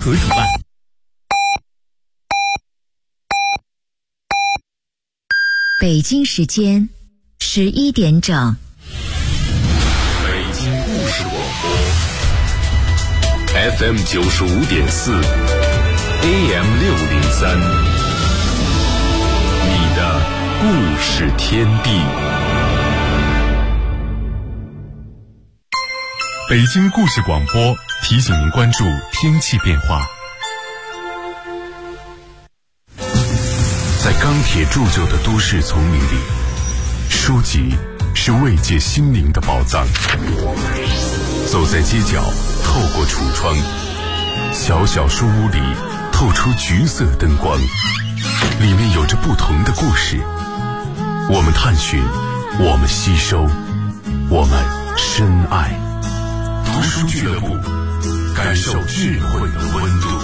合主办。 北京时间11点整。 北京故事广播 FM 95.4 AM 603，你的故事天地。北京故事广播提醒您关注天气变化。在钢铁铸就的都市丛林里，书籍是慰藉心灵的宝藏。走在街角，透过橱窗，小小书屋里透出橘色灯光，里面有着不同的故事。我们探寻，我们吸收，我们深爱。读书俱乐部，感受智慧的温度。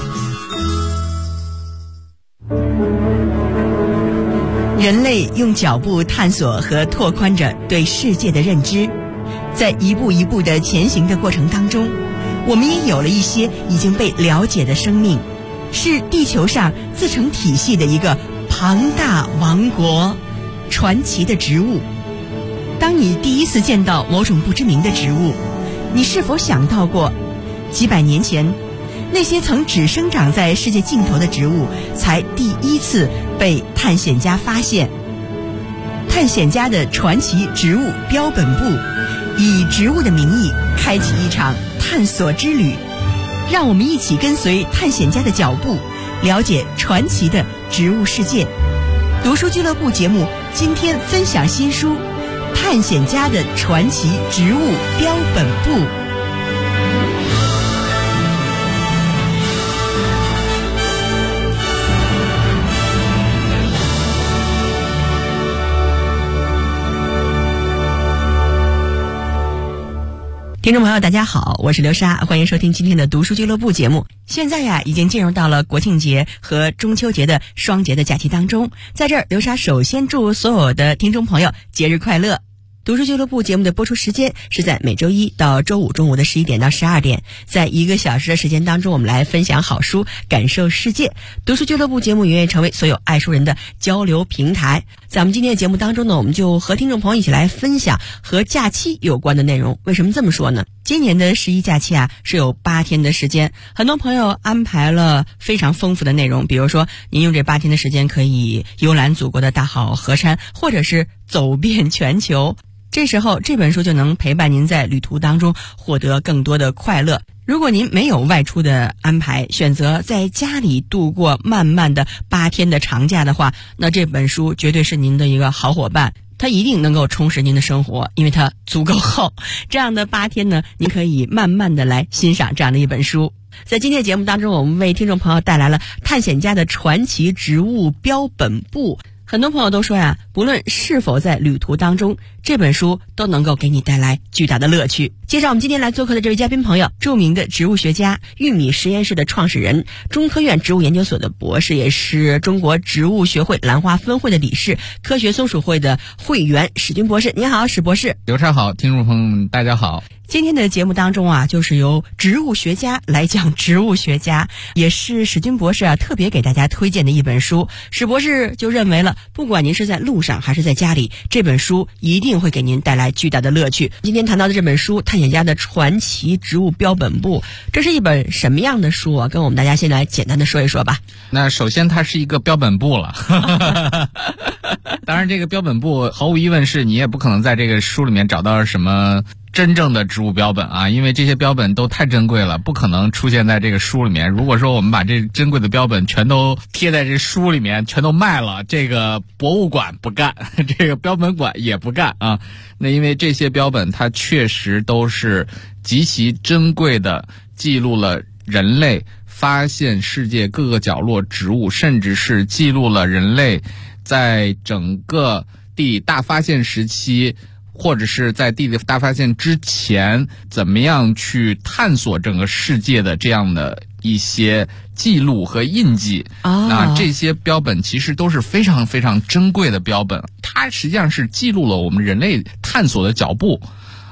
人类用脚步探索和拓宽着对世界的认知，在一步一步的前行的过程当中，我们也有了一些已经被了解的生命，是地球上自成体系的一个庞大王国，传奇的植物。当你第一次见到某种不知名的植物，你是否想到过几百年前那些曾只生长在世界尽头的植物才第一次被探险家发现？探险家的传奇植物标本部以植物的名义开启一场探索之旅，让我们一起跟随探险家的脚步，了解传奇的植物世界。读书俱乐部节目今天分享新书《探险家的传奇植物标本部》。听众朋友大家好，我是刘莎，欢迎收听今天的读书俱乐部节目。现在已经进入到了国庆节和中秋节的双节的假期当中，在这儿刘莎首先祝所有的听众朋友节日快乐。读书俱乐部节目的播出时间是在每周一到周五中午的11点到12点，在1个小时的时间当中，我们来分享好书，感受世界。读书俱乐部节目也愿意成为所有爱书人的交流平台。在我们今天的节目当中呢，我们就和听众朋友一起来分享和假期有关的内容。为什么这么说呢？今年的11假期是有8天的时间，很多朋友安排了非常丰富的内容，比如说您用这8天的时间可以游览祖国的大好河山，或者是走遍全球。这时候这本书就能陪伴您在旅途当中获得更多的快乐。如果您没有外出的安排，选择在家里度过漫漫的8天的长假的话，那这本书绝对是您的一个好伙伴，它一定能够充实您的生活，因为它足够厚。这样的8天呢，您可以慢慢的来欣赏这样的一本书。在今天的节目当中，我们为听众朋友带来了《探险家的传奇植物标本部》。很多朋友都说不论是否在旅途当中，这本书都能够给你带来巨大的乐趣。介绍我们今天来做客的这位嘉宾朋友，著名的植物学家，玉米实验室的创始人，中科院植物研究所的博士，也是中国植物学会兰花分会的理事，科学松鼠会的会员史军博士。你好，史博士。 刘畅好，听众朋友们大家好。 今天的节目当中就是由植物学家来讲植物学家，也是史军博士特别给大家推荐的一本书。史博士就认为了，不管您是在路上还是在家里，这本书一定会给您带来巨大的乐趣。今天谈到的这本书《探险家的传奇植物标本部》，这是一本什么样的书跟我们大家先来简单的说一说吧。 那首先它是一个标本部了当然这个标本部毫无疑问是你也不可能在这个书里面找到什么真正的植物标本因为这些标本都太珍贵了，不可能出现在这个书里面。如果说我们把这珍贵的标本全都贴在这书里面，全都卖了，这个博物馆不干，这个标本馆也不干那因为这些标本它确实都是极其珍贵的，记录了人类发现世界各个角落植物，甚至是记录了人类在整个地理大发现时期，或者是在地理大发现之前怎么样去探索整个世界的这样的一些记录和印记那这些标本其实都是非常非常珍贵的标本，它实际上是记录了我们人类探索的脚步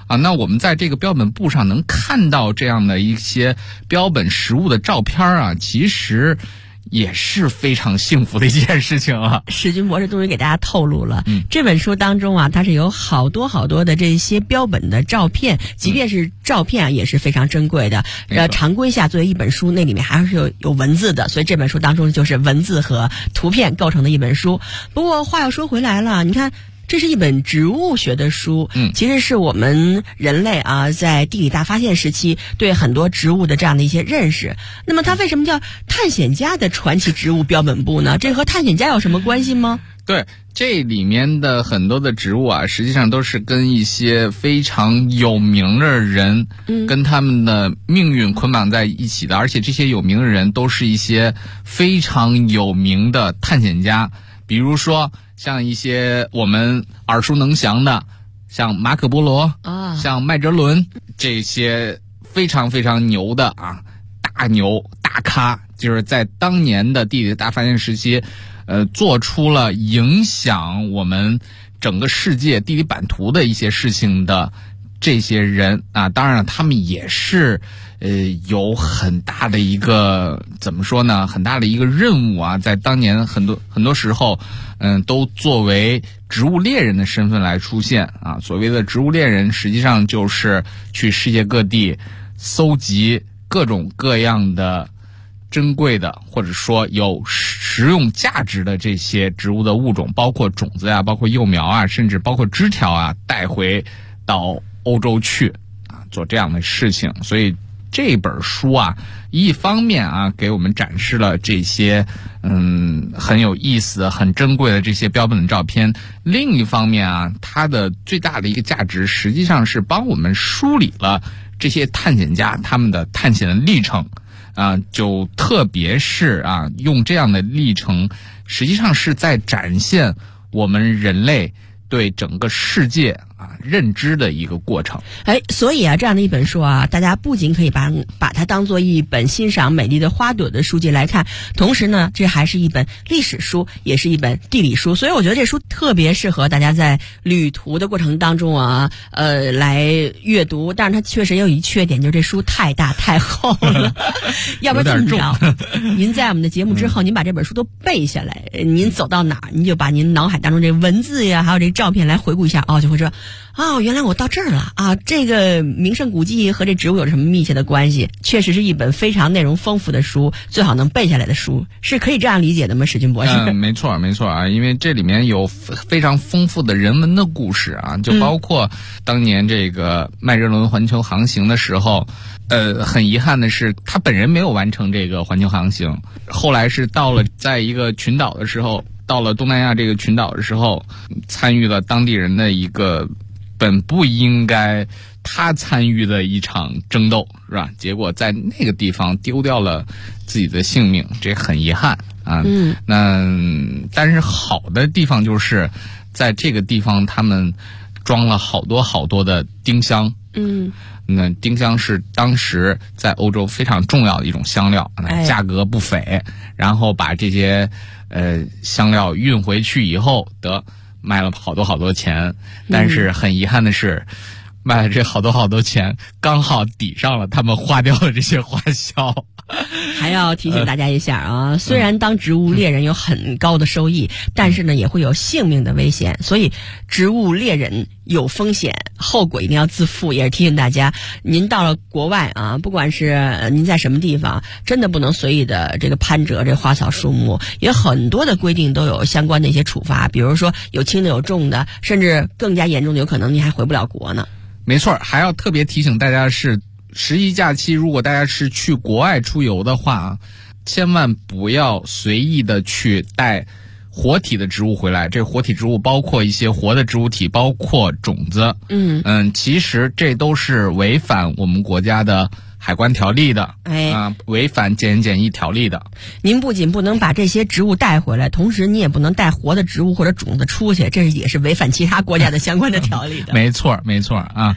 啊。那我们在这个标本簿上能看到这样的一些标本实物的照片啊，其实也是非常幸福的一件事情啊。 史军博士终于给大家透露了，这本书当中啊，它是有好多的这些标本的照片，即便是照片啊，也是非常珍贵的。常规下作为一本书，那里面还是有文字的，所以这本书当中就是文字和图片构成的一本书。不过话又说回来了，你看，这是一本植物学的书，其实是我们人类啊在地理大发现时期对很多植物的这样的一些认识。那么它为什么叫探险家的传奇植物标本簿呢？这和探险家有什么关系吗？ 对，这里面的很多的植物啊，实际上都是跟一些非常有名的人，跟他们的命运捆绑在一起的，而且这些有名的人都是一些非常有名的探险家，比如说像一些我们耳熟能详的，像马可波罗像麦哲伦，这些非常非常牛的啊，大牛大咖，就是在当年的地理大发现时期做出了影响我们整个世界地理版图的一些事情的这些人啊。当然他们也是有很大的一个怎么说呢，很大的一个任务啊，在当年很多时候都作为植物猎人的身份来出现啊。所谓的植物猎人实际上就是去世界各地搜集各种各样的珍贵的或者说有实用价值的这些植物的物种，包括种子啊，包括幼苗啊，甚至包括枝条啊，带回到欧洲去啊，做这样的事情。所以这本书啊，一方面啊给我们展示了这些很有意思很珍贵的这些标本的照片，另一方面啊，它的最大的一个价值实际上是帮我们梳理了这些探险家他们的探险的历程啊，就特别是啊，用这样的历程，实际上是在展现我们人类对整个世界啊认知的一个过程。 所以啊，这样的一本书啊，大家不仅可以把它当做一本欣赏美丽的花朵的书籍来看，同时呢，这还是一本历史书，也是一本地理书。所以我觉得这书特别适合大家在旅途的过程当中啊，来阅读。但是它确实有一缺点，就是这书太大太厚了。要不然这么着，您在我们的节目之后，您把这本书都背下来，您走到哪儿，您就把您脑海当中这文字呀，还有这照片来回顾一下，就会说，原来我到这儿了啊！这个名胜古迹和这植物有什么密切的关系？确实是一本非常内容丰富的书，最好能背下来的书，是可以这样理解的吗？史军博士？ 没错啊，因为这里面有非常丰富的人文的故事啊，就包括当年这个麦哲伦环球航行的时候，很遗憾的是，他本人没有完成这个环球航行，后来是到了在一个群岛的时候，到了东南亚这个群岛的时候，参与了当地人的一个本不应该他参与的一场争斗，是吧？结果在那个地方丢掉了自己的性命，这很遗憾啊。但是好的地方就是在这个地方他们装了好多的丁香。那丁香是当时在欧洲非常重要的一种香料，价格不菲。然后把这些香料运回去以后，卖了好多钱。但是很遗憾的是，卖了这好多钱，刚好抵上了他们花掉的这些花销。 还要提醒大家一下啊，虽然当植物猎人有很高的收益，但是呢也会有性命的危险，所以植物猎人有风险，后果一定要自负。也是提醒大家，您到了国外啊，不管是您在什么地方，真的不能随意的这个攀折这花草树木，有很多的规定都有相关的一些处罚，比如说有轻的有重的，甚至更加严重的有可能你还回不了国呢。 没错，还要特别提醒大家是，十一假期如果大家是去国外出游的话，千万不要随意的去带活体的植物回来。这活体植物包括一些活的植物体，包括种子。其实这都是违反我们国家的海关条例的，违反检验检疫条例的。 您不仅不能把这些植物带回来，同时你也不能带活的植物或者种子出去，这也是违反其他国家的相关的条例的。 没错啊。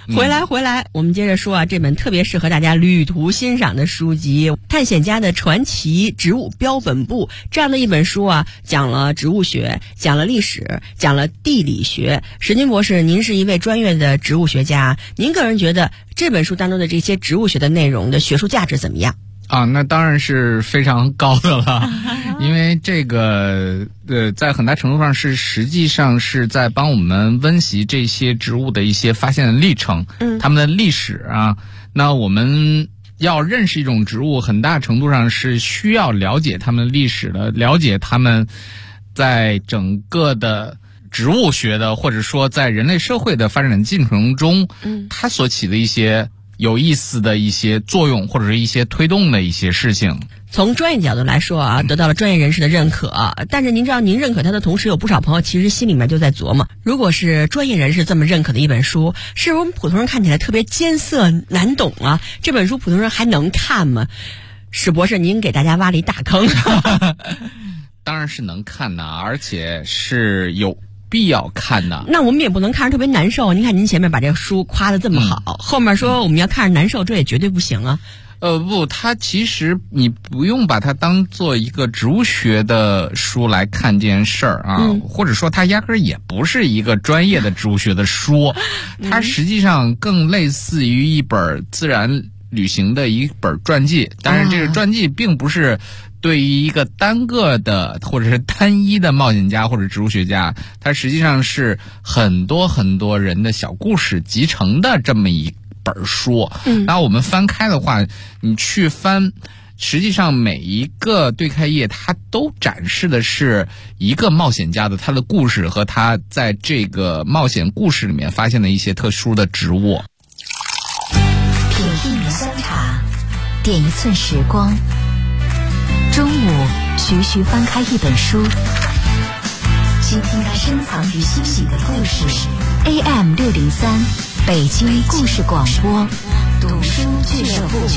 回来，我们接着说啊，这本特别适合大家旅途欣赏的书籍《探险家的传奇植物标本部》这样的一本书啊，讲了植物学，讲了历史，讲了地理学。石军博士，您是一位专业的植物学家，您个人觉得这本书当中的这些植物学的内容的学术价值怎么样？ 啊，那当然是非常高的了，因为这个在很大程度上是实际上是在帮我们温习这些植物的一些发现的历程，它们的历史啊。那我们要认识一种植物，很大程度上是需要了解它们的历史的，了解它们在整个的植物学的或者说在人类社会的发展进程中，它所起的一些有意思的一些作用，或者是一些推动的一些事情。 从专业角度来说啊，得到了专业人士的认可，但是您知道，您认可他的同时，有不少朋友其实心里面就在琢磨，如果是专业人士这么认可的一本书，是我们普通人看起来特别艰涩难懂啊，这本书普通人还能看吗？史博士，您给大家挖了一大坑。 当然是能看的，而且是有必要看的。 那我们也不能看着特别难受。您看您前面把这个书夸得这么好，后面说我们要看着难受，这也绝对不行啊。 不，它其实你不用把它当做一个植物学的书来看这件事儿啊，或者说它压根儿也不是一个专业的植物学的书，它实际上更类似于一本自然旅行的一本传记。当然，这个传记并不是对于一个单个的或者是单一的冒险家或者植物学家，它实际上是很多很多人的小故事集成的这么一本书。那我们翻开的话，你去翻，实际上每一个对开页它都展示的是一个冒险家的他的故事和他在这个冒险故事里面发现的一些特殊的植物。 品一米香茶，点一寸时光。中午徐徐翻开一本书，倾听它深藏于心底的故事。AM 603北京故事广播，读书俱乐部。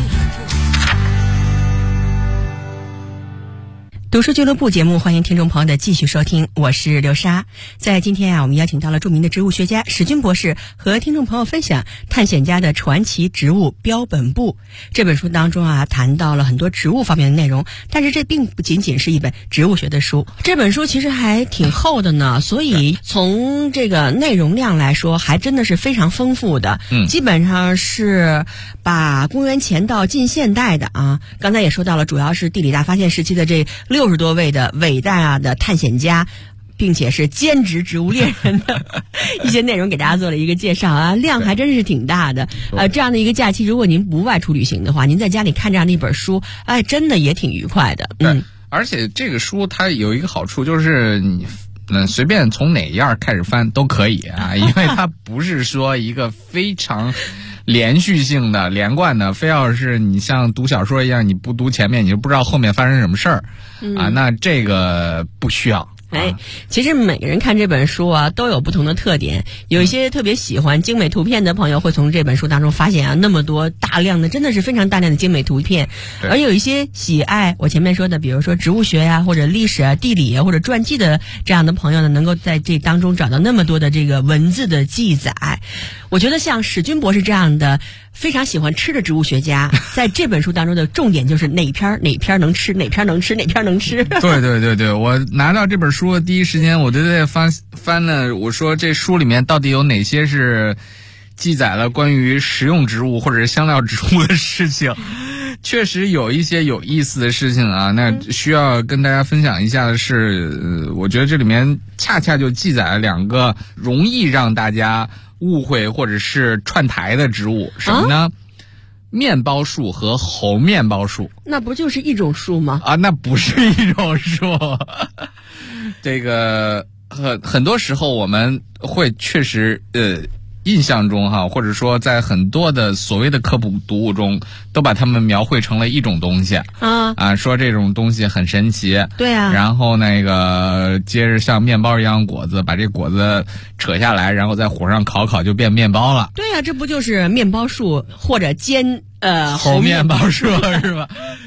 读书俱乐部节目，欢迎听众朋友的继续收听，我是刘莎。在今天啊，我们邀请到了著名的植物学家史军博士，和听众朋友分享《探险家的传奇植物标本部》这本书当中啊，谈到了很多植物方面的内容，但是这并不仅仅是一本植物学的书，这本书其实还挺厚的呢，所以从这个内容量来说，还真的是非常丰富的。基本上是把公元前到近现代的啊，刚才也说到了，主要是地理大发现时期的这60多位的伟大的探险家，并且是兼职植物猎人的一些内容给大家做了一个介绍啊，量还真是挺大的。这样的一个假期，如果您不外出旅行的话，您在家里看这样的一本书，哎，真的也挺愉快的。 而且这个书它有一个好处，就是你随便从哪一页开始翻都可以啊，因为它不是说一个非常连续性的连贯的，非要是你像读小说一样，你不读前面你就不知道后面发生什么事儿啊，那这个不需要。 其实每个人看这本书啊都有不同的特点，有一些特别喜欢精美图片的朋友会从这本书当中发现啊那么多大量的，真的是非常大量的精美图片，而有一些喜爱我前面说的比如说植物学呀或者历史啊地理啊或者传记的这样的朋友呢，能够在这当中找到那么多的这个文字的记载。我觉得像史军博士这样的非常喜欢吃的植物学家，在这本书当中的重点就是哪篇能吃，哪篇能吃，哪篇能吃。 对，我拿到这本书的第一时间，我就在翻了，我说这书里面到底有哪些是记载了关于食用植物或者是香料植物的事情。确实有一些有意思的事情啊，那需要跟大家分享一下的是，我觉得这里面恰恰就记载了两个容易让大家误会或者是串台的植物，什么呢？面包树和猴面包树。 那不就是一种树吗？ 啊，那不是一种树。这个很多时候我们会确实印象中哈，或者说在很多的所谓的科普读物中，都把它们描绘成了一种东西说这种东西很神奇。 对啊。 然后那个接着像面包一样果子，把这果子扯下来，然后在火上烤就变面包了。 对啊，这不就是面包树或者煎猴面包树是吧？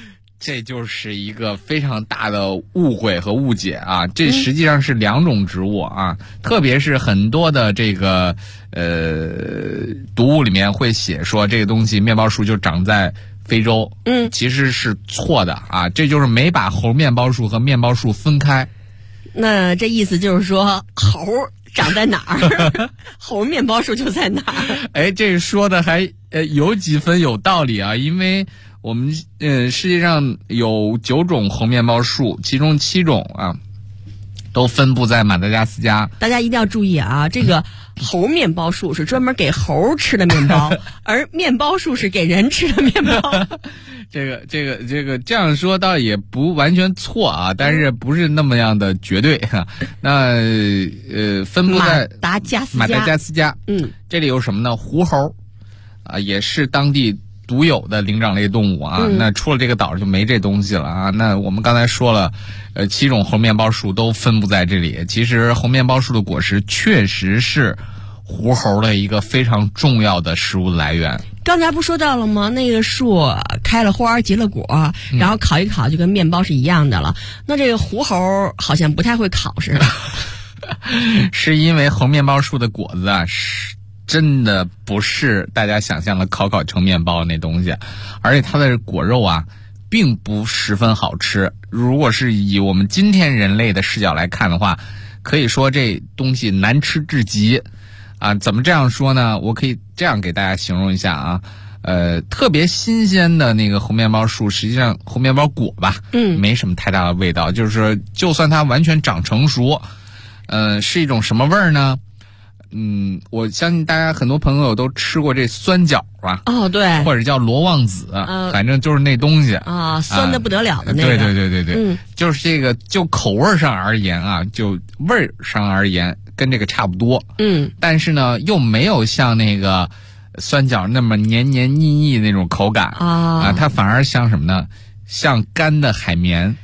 这就是一个非常大的误会和误解啊！这实际上是两种植物啊，特别是很多的这个读物里面会写说这个东西面包树就长在非洲，其实是错的啊！这就是没把猴面包树和面包树分开。 那这意思就是说，猴长在哪儿，猴面包树就在哪儿。 哎，这说的还有几分有道理啊，因为我们世界上有9种猴面包树，其中7种啊都分布在马达加斯加。 大家一定要注意啊，这个猴面包树是专门给猴吃的面包，而面包树是给人吃的面包。 这样说倒也不完全错啊，但是不是那么样的绝对哈。那分布在马达加斯加，这里有什么呢？狐猴啊，也是当地独有的灵长类动物啊。那除了这个岛就没这东西了啊。那我们刚才说了，7种猴面包树都分布在这里。其实猴面包树的果实确实是狐猴的一个非常重要的食物来源。 刚才不说到了吗？那个树开了花结了果，然后烤一烤就跟面包是一样的了。那这个狐猴好像不太会烤似的。 是因为猴面包树的果子啊，是真的不是大家想象的烤成面包那东西，而且它的果肉啊并不十分好吃。如果是以我们今天人类的视角来看的话，可以说这东西难吃至极啊。怎么这样说呢？我可以这样给大家形容一下啊，特别新鲜的那个猴面包树，实际上猴面包果吧，没什么太大的味道，就是说就算它完全长成熟，是一种什么味儿呢？我相信大家很多朋友都吃过这酸角吧？哦，对，或者叫罗望子，反正就是那东西啊， 酸的不得了的那个。 对，就是这个，就口味上而言啊，就味儿上而言，跟这个差不多。但是呢，又没有像那个酸角那么黏黏腻腻那种口感啊，它反而像什么呢？像干的海绵。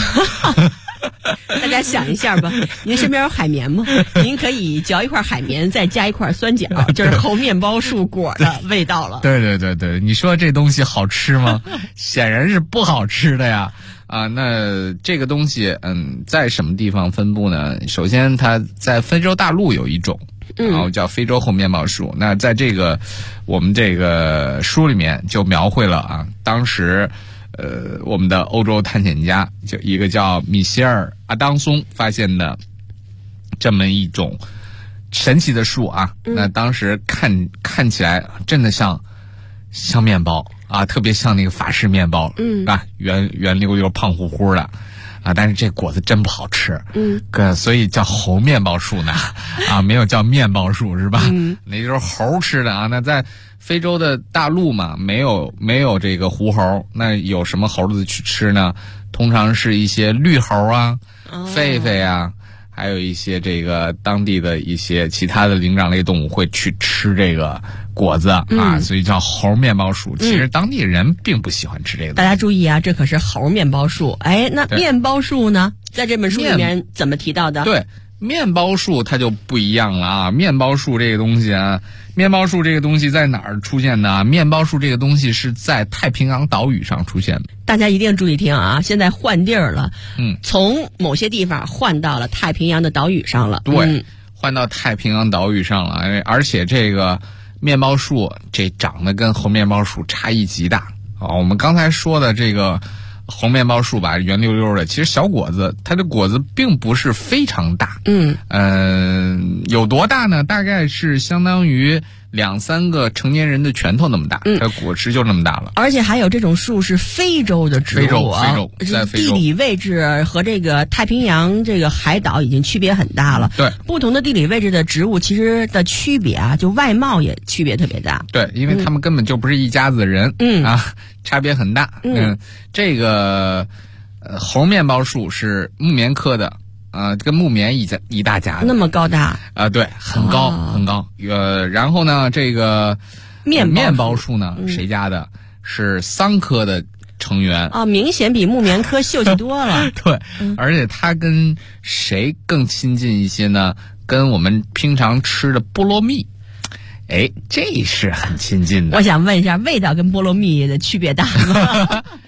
大家想一下吧，您身边有海绵吗？您可以嚼一块海绵，再加一块酸角，就是猴面包树果的味道了。 对，你说这东西好吃吗？显然是不好吃的呀。啊，那这个东西，在什么地方分布呢？首先，它在非洲大陆有一种，然后叫非洲猴面包树。那在这个我们这个书里面就描绘了啊，当时。我们的欧洲探险家就一个叫米歇尔·阿当松发现的这么一种神奇的树啊，那当时看起来真的像面包啊，特别像那个法式面包，啊，圆溜溜、胖乎乎的啊，但是这果子真不好吃，所以叫猴面包树呢，啊，没有叫面包树是吧？那就是猴吃的啊。那在非洲的大陆嘛，没有这个狐猴，那有什么猴子去吃呢？通常是一些绿猴啊、狒狒啊，还有一些这个当地的一些其他的灵长类动物会去吃这个果子啊，所以叫猴面包树。其实当地人并不喜欢吃这个。 大家注意啊，这可是猴面包树。哎，那面包树呢？在这本书里面怎么提到的？ 对。面包树它就不一样了啊！面包树这个东西啊，在哪儿出现的？面包树这个东西是在太平洋岛屿上出现的。 大家一定注意听啊！现在换地儿了，从某些地方换到了太平洋的岛屿上了。 对，换到太平洋岛屿上了，而且这个面包树这长得跟猴面包树差异极大啊！我们刚才说的这个。红面包树吧，圆溜溜的，其实小果子，它的果子并不是非常大，有多大呢？大概是相当于2-3个成年人的拳头那么大，它果实就那么大了。 而且还有这种树是非洲的植物啊， 在非洲地理位置和这个太平洋这个海岛已经区别很大了。 对， 不同的地理位置的植物其实的区别啊，就外貌也区别特别大。 对，因为他们根本就不是一家子的人，差别很大。这个猴面包树是木棉科的。跟木棉一大家的， 那么高大对，很高很高。然后呢，这个面包树呢，谁家的？是桑科的成员啊，明显比木棉科秀气多了。 对，而且它跟谁更亲近一些呢？跟我们平常吃的菠萝蜜，这是很亲近的。 我想问一下，味道跟菠萝蜜的区别大吗？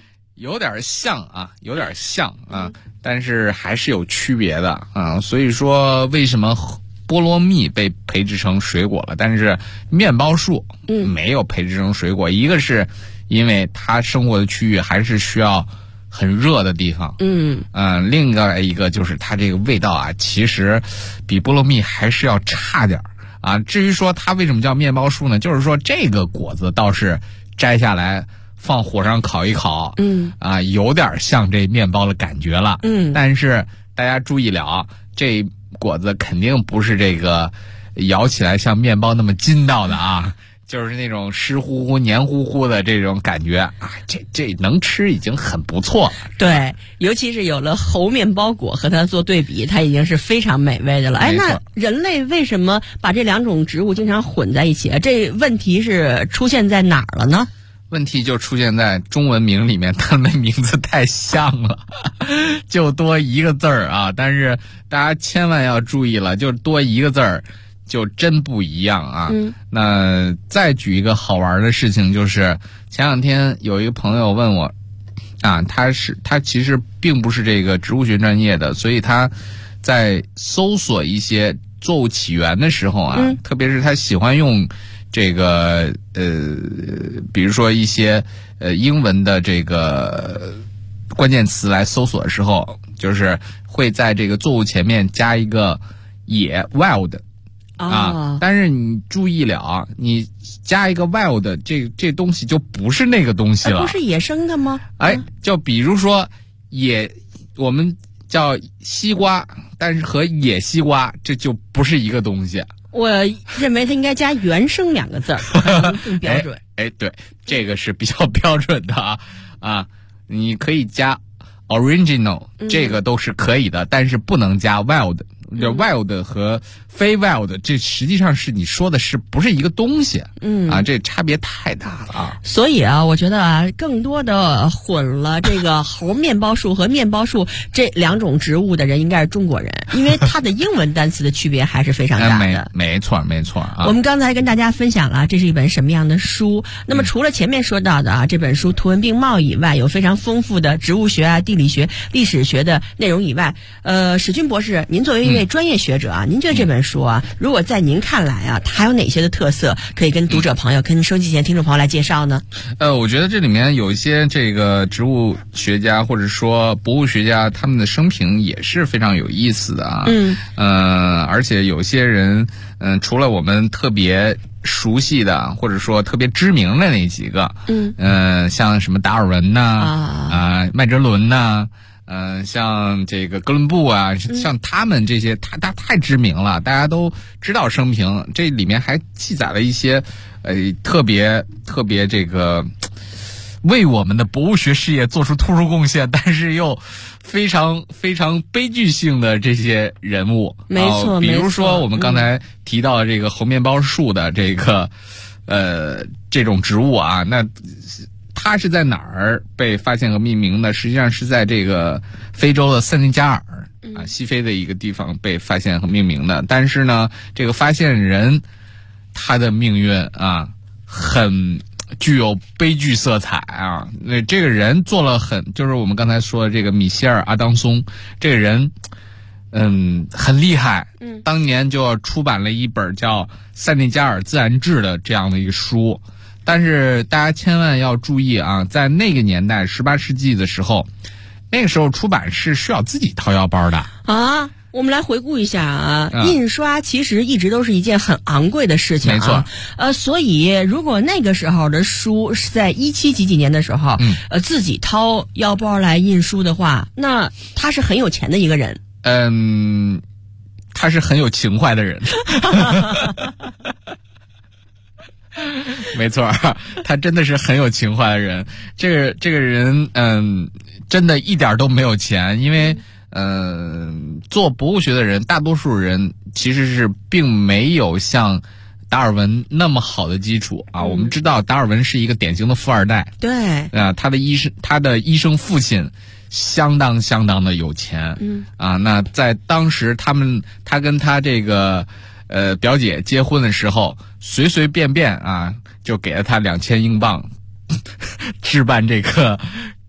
有点像啊，但是还是有区别的啊。所以说，为什么菠萝蜜被培植成水果了，但是面包树没有培植成水果？一个是因为它生活的区域还是需要很热的地方，另一个就是它这个味道啊，其实比菠萝蜜还是要差点啊。至于说它为什么叫面包树呢？就是说这个果子倒是摘下来放火上烤一烤，有点像这面包的感觉了，但是大家注意了，这果子肯定不是这个咬起来像面包那么筋道的啊，就是那种湿乎乎黏糊糊的这种感觉啊，这能吃已经很不错了。 对，尤其是有了猴面包果和它做对比，它已经是非常美味的了。那人类为什么把这两种植物经常混在一起？这问题是出现在哪儿了呢？ 问题就出现在中文名里面，它们名字太像了，就多一个字儿啊！但是大家千万要注意了，就多一个字儿，就真不一样啊。那再举一个好玩的事情，就是前两天有一个朋友问我，啊，他其实并不是这个植物学专业的，所以他在搜索一些作物起源的时候啊，特别是他喜欢用这个比如说一些英文的这个关键词来搜索的时候，就是会在这个作物前面加一个野 wild 啊，但是你注意了啊，你加一个 wild 这东西就不是那个东西了， 不是野生的吗？ 就比如说我们叫西瓜，但是和野西瓜这就不是一个东西。 我认为它应该加原生两个字儿，更标准。 对，这个是比较标准的啊，你可以加 original，这个都是可以的，但是不能加 wild。wild 和非 wild 这实际上是你说的是不是一个东西？这差别太大了啊！ 所以啊，我觉得啊，更多的混了这个猴面包树和面包树这两种植物的人应该是中国人，因为它的英文单词的区别还是非常大的。 没错啊！ 我们刚才跟大家分享了这是一本什么样的书。那么除了前面说到的啊，这本书图文并茂以外，有非常丰富的植物学啊、地理学、历史学的内容以外，史军博士，您作为一位专业学者啊，您觉得这本书啊，如果在您看来啊，它还有哪些的特色可以跟读者朋友、跟收机前听众朋友来介绍呢？ 我觉得这里面有一些这个植物学家或者说博物学家他们的生平也是非常有意思的啊。而且有些人除了我们特别熟悉的或者说特别知名的那几个，像什么达尔文呐，麦哲伦呐。像这个哥伦布啊，像他们这些，他太知名了，大家都知道生平。这里面还记载了一些，特别这个为我们的博物学事业做出突出贡献，但是又非常非常悲剧性的这些人物。 没错， 比如说我们刚才提到的这个猴面包树的这个这种植物啊，那它是在哪儿被发现和命名的？实际上是在这个非洲的塞内加尔啊，西非的一个地方被发现和命名的。但是呢，这个发现人他的命运啊，很具有悲剧色彩啊。那这个人做了就是我们刚才说的这个米歇尔·阿当松，这个人很厉害。当年就出版了一本叫《塞内加尔自然志》的这样的一个书。但是大家千万要注意啊，在那个年代18世纪的时候，那个时候出版是需要自己掏腰包的啊。我们来回顾一下啊，印刷其实一直都是一件很昂贵的事情啊。 没错。 所以如果那个时候的书是在17几年的时候，自己掏腰包来印书的话，那他是很有钱的一个人。 他是很有情怀的人。没错，他真的是很有情怀的人。这个人，真的一点都没有钱，因为做博物学的人，大多数人其实是并没有像达尔文那么好的基础啊。我们知道达尔文是一个典型的富二代， 对啊，他的医生父亲相当的有钱，那在当时他跟他这个表姐结婚的时候，随随便便啊就给了他2000英镑置办这个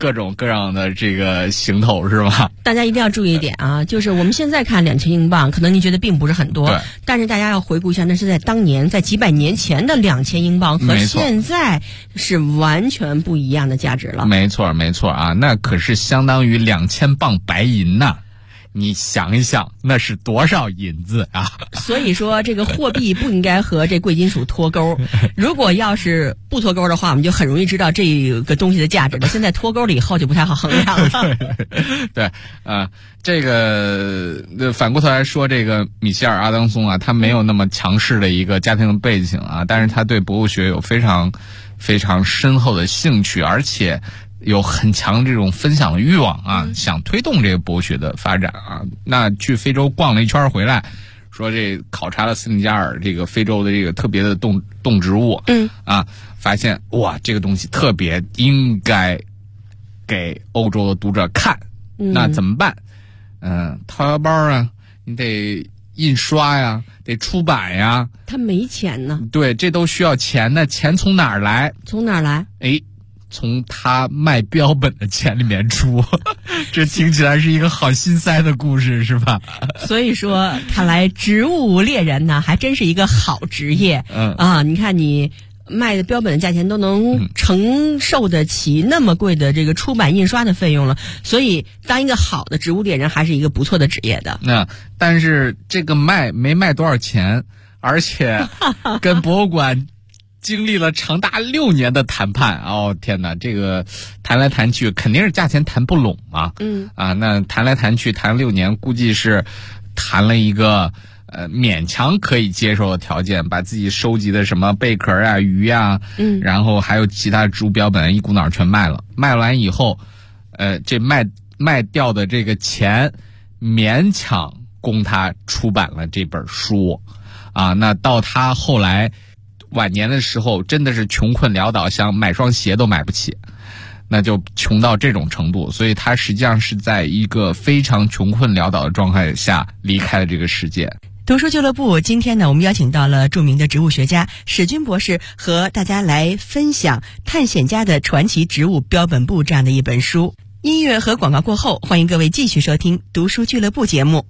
各种各样的这个行头是吧？ 大家一定要注意一点啊，就是我们现在看2000英镑，可能您觉得并不是很多， 对， 但是大家要回顾一下，那是在当年，在几百年前的2000英镑和现在是完全不一样的价值了。 没错啊，那可是相当于2000磅白银呐。你想一想，那是多少银子啊！ 所以说，这个货币不应该和这贵金属脱钩。如果要是不脱钩的话，我们就很容易知道这个东西的价值了。现在脱钩了以后，就不太好衡量了。 对，这个反过头来说，这个米歇尔·阿当松啊，他没有那么强势的一个家庭的背景啊，但是他对博物学有非常非常深厚的兴趣，而且有很强这种分享的欲望啊，想推动这个博物学的发展啊。那去非洲逛了一圈回来，说这考察了斯里加尔这个非洲的这个特别的动植物，发现哇，这个东西特别应该给欧洲的读者看。那怎么办？掏腰包啊，你得印刷呀，得出版呀。 他没钱呢。 对，这都需要钱。那钱从哪儿来？ 从哪儿来？ 从他卖标本的钱里面出。这听起来是一个好心塞的故事，是吧？ 所以说，看来植物猎人呢，还真是一个好职业。你看你卖的标本的价钱都能承受得起那么贵的这个出版印刷的费用了，所以当一个好的植物猎人还是一个不错的职业的。 但是这个没卖多少钱，而且跟博物馆经历了长达6年的谈判。天哪，这个谈来谈去肯定是价钱谈不拢嘛。那谈来谈去谈6年，估计是谈了一个勉强可以接受的条件，把自己收集的什么贝壳啊、鱼啊，然后还有其他植物标本一股脑全卖了。卖完以后，这卖掉的这个钱勉强供他出版了这本书啊。那到他后来晚年的时候，真的是穷困潦倒，想买双鞋都买不起，那就穷到这种程度。所以他实际上是在一个非常穷困潦倒的状态下离开了这个世界。 读书俱乐部，今天呢，我们邀请到了著名的植物学家史军博士，和大家来分享《探险家的传奇植物标本部》这样的一本书。音乐和广告过后，欢迎各位继续收听读书俱乐部节目。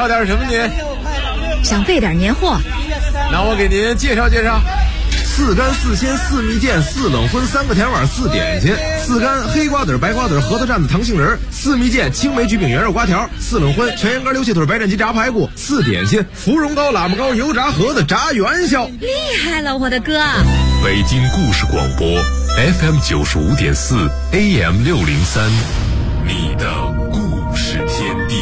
要点什么您？ 想备点年货。 那我给您介绍介绍。4干4鲜4蜜饯4冷荤3个甜碗4点心，4干黑瓜子白瓜子核桃蘸子糖杏仁，4蜜饯青梅焗饼圆肉瓜条，4冷荤全羊肝溜蟹腿白斩鸡炸排骨，4点心芙蓉糕喇嘛糕油炸盒子炸元宵。 厉害了，我的哥！ 北京故事广播 FM 95.4 AM 603，你的故事天地。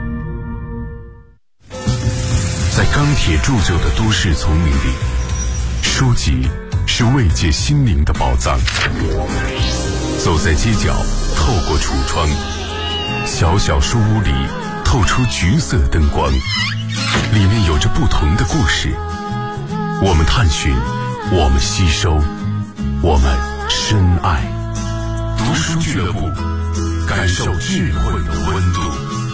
在钢铁铸就的都市丛林里，书籍是慰藉心灵的宝藏。走在街角，透过橱窗，小小书屋里透出橘色灯光，里面有着不同的故事。我们探寻，我们吸收，我们深爱。读书俱乐部，感受智慧的温度。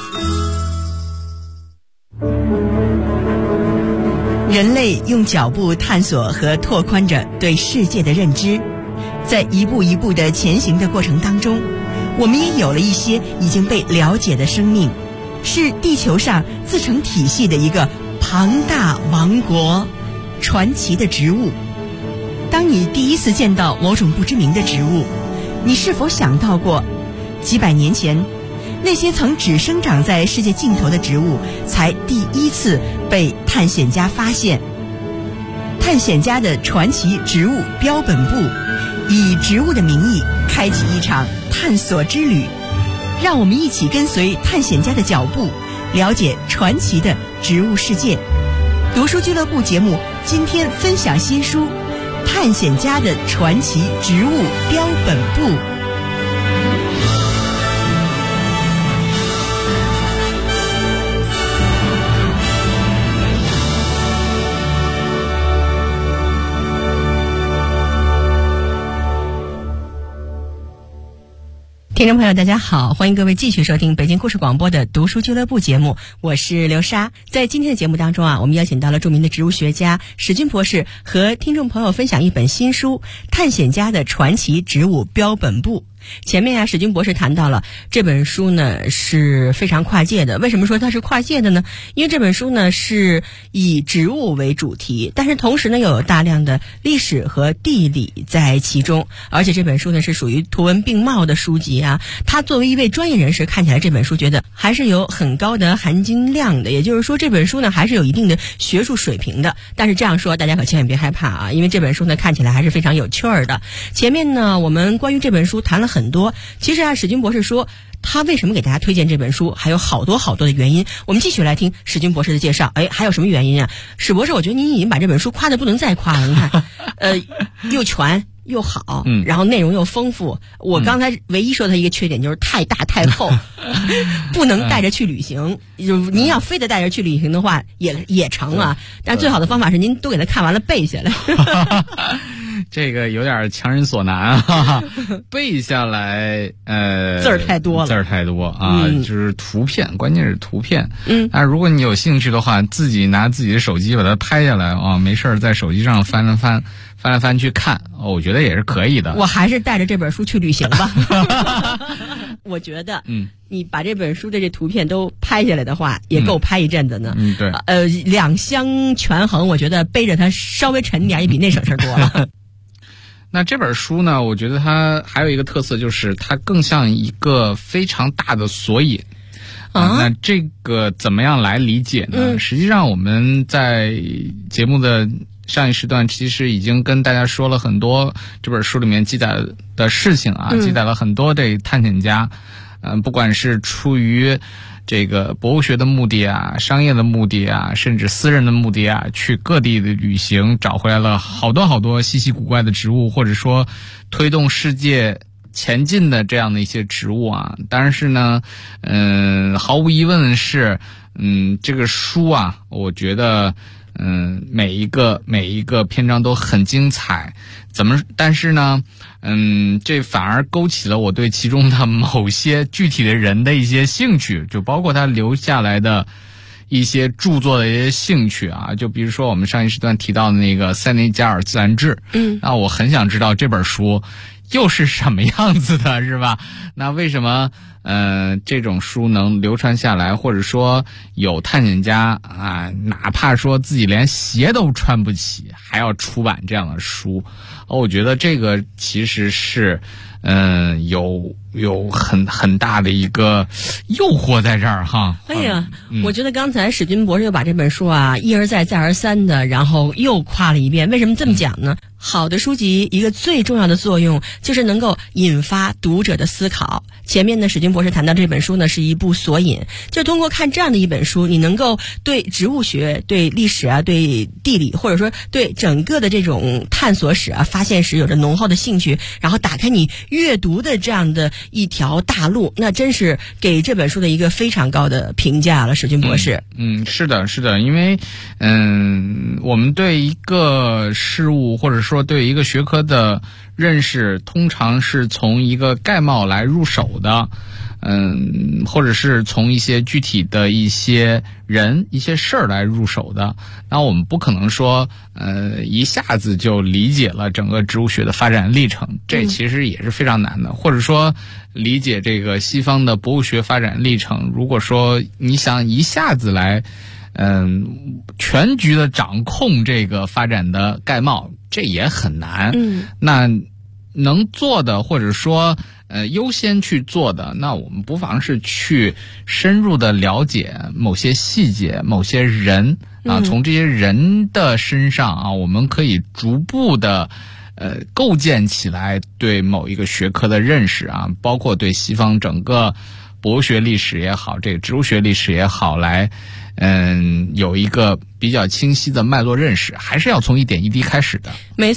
人类用脚步探索和拓宽着对世界的认知，在一步一步的前行的过程当中，我们也有了一些已经被了解的生命，是地球上自成体系的一个庞大王国，传奇的植物。当你第一次见到某种不知名的植物，你是否想到过几百年前那些曾只生长在世界尽头的植物才第一次被探险家发现？探险家的传奇植物标本部以植物的名义开启一场探索之旅，让我们一起跟随探险家的脚步，了解传奇的植物世界。读书俱乐部节目今天分享新书《探险家的传奇植物标本部》。听众朋友大家好，欢迎各位继续收听北京故事广播的读书俱乐部节目，我是刘莎。在今天的节目当中我们邀请到了著名的植物学家史军博士，和听众朋友分享一本新书《探险家的传奇植物标本部》。前面史军博士谈到了这本书呢是非常跨界的。为什么说它是跨界的呢？因为这本书呢是以植物为主题，但是同时呢又有大量的历史和地理在其中，而且这本书呢是属于图文并茂的书籍他作为一位专业人士看起来这本书觉得还是有很高的含金量的，也就是说这本书呢还是有一定的学术水平的。但是这样说大家可千万别害怕因为这本书呢看起来还是非常有趣儿的。前面呢我们关于这本书谈了很多，其实史军博士说他为什么给大家推荐这本书还有好多好多的原因。我们继续来听史军博士的介绍。还有什么原因史博士，我觉得您已经把这本书夸得不能再夸了。你看又全又好，然后内容又丰富。我刚才唯一说的一个缺点就是太大太厚不能带着去旅行。您要非得带着去旅行的话也成但最好的方法是您都给它看完了背下来这个有点强人所难背下来字儿太多了， 字儿太多就是图片，关键是图片。但如果你有兴趣的话，自己拿自己的手机把它拍下来没事在手机上翻来翻去看，我觉得也是可以的。 我还是带着这本书去旅行吧我觉得你把这本书的这图片都拍下来的话也够拍一阵子呢。对，两相权衡，我觉得背着它稍微沉点也比那省事多了那这本书呢，我觉得它还有一个特色，就是它更像一个非常大的索引那这个怎么样来理解呢？实际上我们在节目的上一时段其实已经跟大家说了很多这本书里面记载的事情记载了很多的探险家不管是出于这个博物学的目的商业的目的甚至私人的目的去各地的旅行，找回来了好多好多稀奇古怪的植物，或者说推动世界前进的这样的一些植物但是呢毫无疑问是这个书我觉得每一个篇章都很精彩，但是呢这反而勾起了我对其中的某些具体的人的一些兴趣，就包括他留下来的一些著作的一些兴趣就比如说我们上一时段提到的那个塞内加尔自然志那我很想知道这本书又是什么样子的，是吧？那为什么这种书能流传下来，或者说有探险家啊，哪怕说自己连鞋都穿不起，还要出版这样的书，我觉得这个其实是有很大的一个诱惑在这儿哈。 哎呀，我觉得刚才史军博士又把这本书啊一而再再而三的，然后又夸了一遍。为什么这么讲呢？好的书籍一个最重要的作用就是能够引发读者的思考。前面呢，史军博士谈到这本书呢是一部索引，就通过看这样的一本书，你能够对植物学、对历史啊、对地理，或者说对整个的这种探索史啊、发现史有着浓厚的兴趣，然后打开你阅读的这样的一条大路，那真是给这本书的一个非常高的评价了，史军博士。 是的，因为我们对一个事物或者说对一个学科的认识，通常是从一个概貌来入手的，或者是从一些具体的一些人、一些事儿来入手的。那我们不可能说，一下子就理解了整个植物学的发展历程，这其实也是非常难的。或者说，理解这个西方的博物学发展历程，如果说你想一下子来，全局的掌控这个发展的概貌，这也很难。那能做的或者说优先去做的，那我们不妨是去深入的了解某些细节、某些人啊，从这些人的身上啊，我们可以逐步的构建起来对某一个学科的认识啊，包括对西方整个博物学历史也好，这个植物学历史也好，来有一个比较清晰的脉络认识，还是要从一点一滴开始的。 没错。